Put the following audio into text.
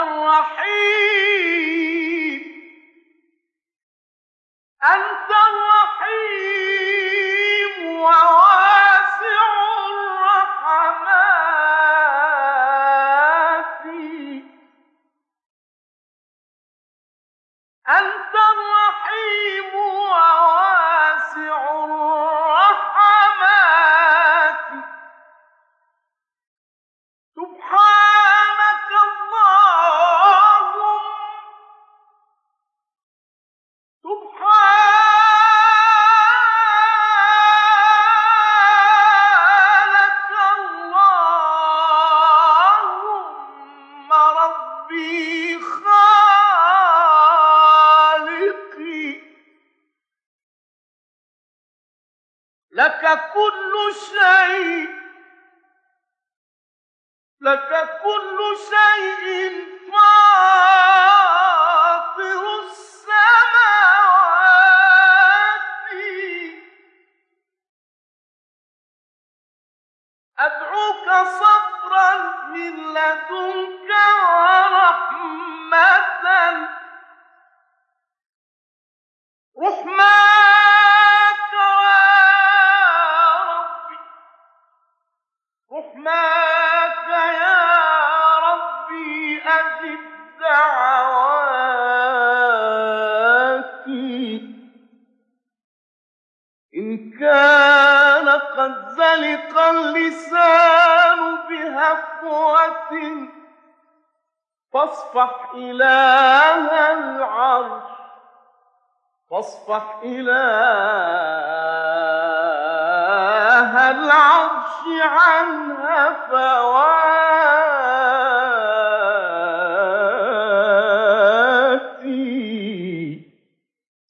الرحيم أنت الرحيم وواسع الرحمات أنت الرحيم وواسع الرحمات سبحانك اللهم سبحانك اللهم ربي خالقي لك كل شيء لك كل شيء فاطر السماوات أدعوك صبرا من لدنك ورحمة رحماك يا ربي أجب دعواتي إن كان قد زلق اللسان بهفوة فاصفح إله العرش عن هفواتي